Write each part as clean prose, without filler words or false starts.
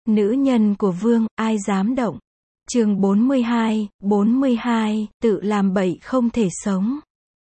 Nữ nhân của vương, ai dám động. Chương 42, tự làm bậy không thể sống.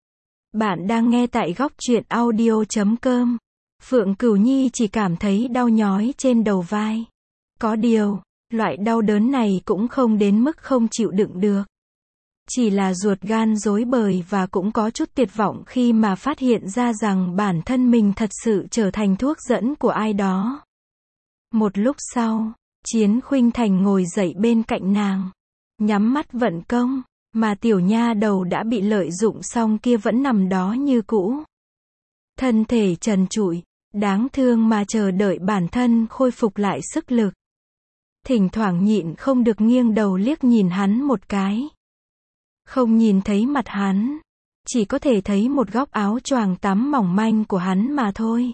Bạn đang nghe tại góc truyện audio.com. Phượng Cửu Nhi chỉ cảm thấy đau nhói trên đầu vai. Có điều, loại đau đớn này cũng không đến mức không chịu đựng được. Chỉ là ruột gan rối bời và cũng có chút tuyệt vọng khi mà phát hiện ra rằng bản thân mình thật sự trở thành thuốc dẫn của ai đó. Một lúc sau, Chiến Khuynh Thành ngồi dậy bên cạnh nàng, nhắm mắt vận công, mà tiểu nha đầu đã bị lợi dụng xong kia vẫn nằm đó như cũ. Thân thể trần trụi, đáng thương mà chờ đợi bản thân khôi phục lại sức lực. Thỉnh thoảng nhịn không được nghiêng đầu liếc nhìn hắn một cái. Không nhìn thấy mặt hắn, chỉ có thể thấy một góc áo choàng tắm mỏng manh của hắn mà thôi.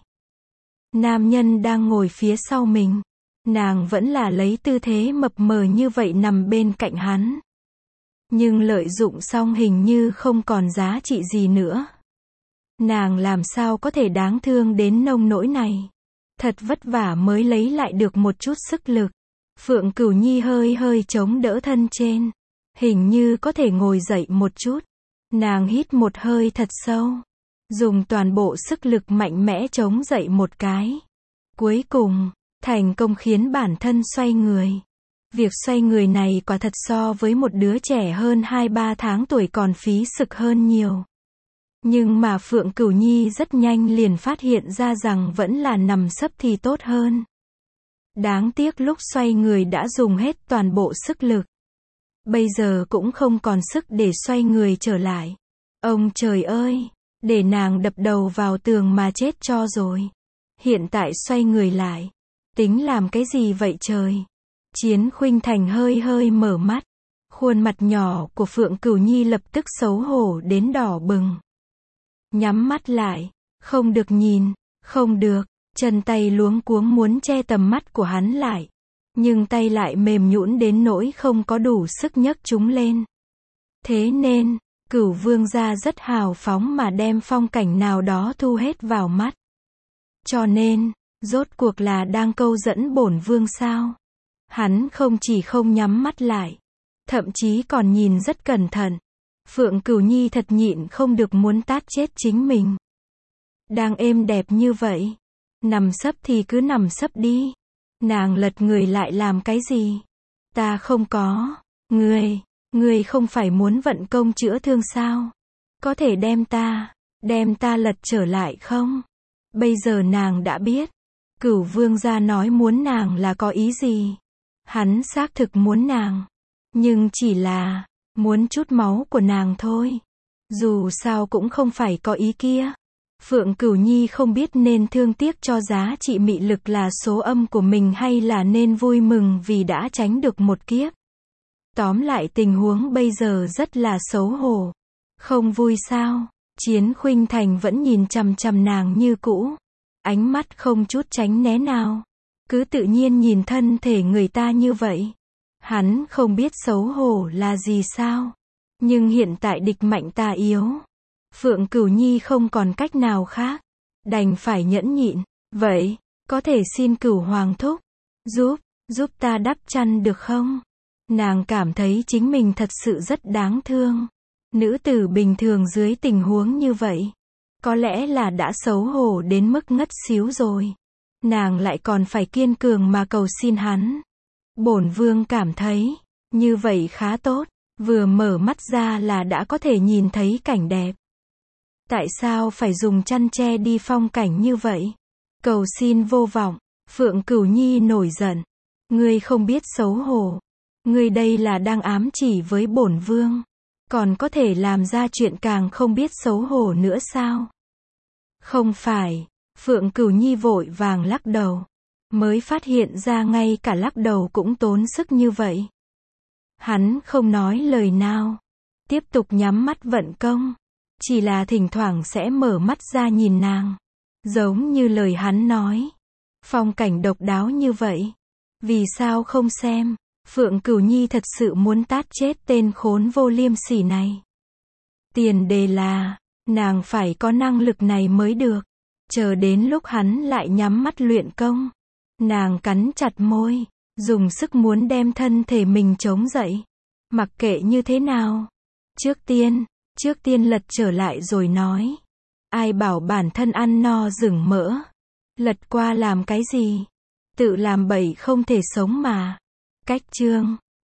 Nam nhân đang ngồi phía sau mình, nàng vẫn là lấy tư thế mập mờ như vậy nằm bên cạnh hắn. Nhưng lợi dụng xong hình như không còn giá trị gì nữa. Nàng làm sao có thể đáng thương đến nông nỗi này. Thật vất vả mới lấy lại được một chút sức lực. Phượng Cửu Nhi hơi chống đỡ thân trên. Hình như có thể ngồi dậy một chút. Nàng hít một hơi thật sâu. Dùng toàn bộ sức lực mạnh mẽ chống dậy một cái. Cuối cùng, thành công khiến bản thân xoay người. Việc xoay người này quả thật so với một đứa trẻ hơn 2-3 tháng tuổi còn phí sức hơn nhiều. Nhưng mà Phượng Cửu Nhi rất nhanh liền phát hiện ra rằng vẫn là nằm sấp thì tốt hơn. Đáng tiếc lúc xoay người đã dùng hết toàn bộ sức lực. Bây giờ cũng không còn sức để xoay người trở lại. Ông trời ơi, để nàng đập đầu vào tường mà chết cho rồi. Hiện tại xoay người lại, tính làm cái gì vậy trời? Chiến Khuynh Thành hơi mở mắt. Khuôn mặt nhỏ của Phượng Cửu Nhi lập tức xấu hổ đến đỏ bừng. Nhắm mắt lại, không được nhìn, không được, chân tay luống cuống muốn che tầm mắt của hắn lại. Nhưng tay lại mềm nhũn đến nỗi không có đủ sức nhấc chúng lên. Thế nên, Cửu Vương gia rất hào phóng mà đem phong cảnh nào đó thu hết vào mắt. Cho nên, rốt cuộc là đang câu dẫn bổn vương sao? Hắn không chỉ không nhắm mắt lại, thậm chí còn nhìn rất cẩn thận. Phượng Cửu Nhi thật nhịn không được muốn tát chết chính mình. Đang êm đẹp như vậy, nằm sấp thì cứ nằm sấp đi. Nàng lật người lại làm cái gì? Ta không có. Ngươi không phải muốn vận công chữa thương sao? Có thể đem ta lật trở lại không? Bây giờ nàng đã biết. Cửu Vương gia nói muốn nàng là có ý gì? Hắn xác thực muốn nàng. Nhưng chỉ là muốn chút máu của nàng thôi. Dù sao cũng không phải có ý kia. Phượng Cửu Nhi không biết nên thương tiếc cho giá trị mị lực là số âm của mình hay là nên vui mừng vì đã tránh được một kiếp. Tóm lại tình huống bây giờ rất là xấu hổ. Không vui sao? Chiến Khuynh Thành vẫn nhìn chằm chằm nàng như cũ. Ánh mắt không chút tránh né nào. Cứ tự nhiên nhìn thân thể người ta như vậy. Hắn không biết xấu hổ là gì sao? Nhưng hiện tại địch mạnh ta yếu. Phượng Cửu Nhi không còn cách nào khác. Đành phải nhẫn nhịn. Vậy, có thể xin Cửu Hoàng thúc. Giúp ta đắp chăn được không? Nàng cảm thấy chính mình thật sự rất đáng thương. Nữ tử bình thường dưới tình huống như vậy. Có lẽ là đã xấu hổ đến mức ngất xíu rồi. Nàng lại còn phải kiên cường mà cầu xin hắn. Bổn vương cảm thấy, như vậy khá tốt. Vừa mở mắt ra là đã có thể nhìn thấy cảnh đẹp. Tại sao phải dùng chăn che đi phong cảnh như vậy? Cầu xin vô vọng. Phượng Cửu Nhi nổi giận. Ngươi không biết xấu hổ. Ngươi đây là đang ám chỉ với bổn vương. Còn có thể làm ra chuyện càng không biết xấu hổ nữa sao? Không phải. Phượng Cửu Nhi vội vàng lắc đầu. Mới phát hiện ra ngay cả lắc đầu cũng tốn sức như vậy. Hắn không nói lời nào. Tiếp tục nhắm mắt vận công. Chỉ là thỉnh thoảng sẽ mở mắt ra nhìn nàng. Giống như lời hắn nói. Phong cảnh độc đáo như vậy. Vì sao không xem? Phượng Cửu Nhi thật sự muốn tát chết tên khốn vô liêm sỉ này. Tiền đề là, nàng phải có năng lực này mới được. Chờ đến lúc hắn lại nhắm mắt luyện công. Nàng cắn chặt môi. Dùng sức muốn đem thân thể mình chống dậy. Mặc kệ như thế nào. Trước tiên lật trở lại rồi nói. Ai bảo bản thân ăn no rừng mỡ. Lật qua làm cái gì? Tự làm bậy không thể sống mà. Cách chương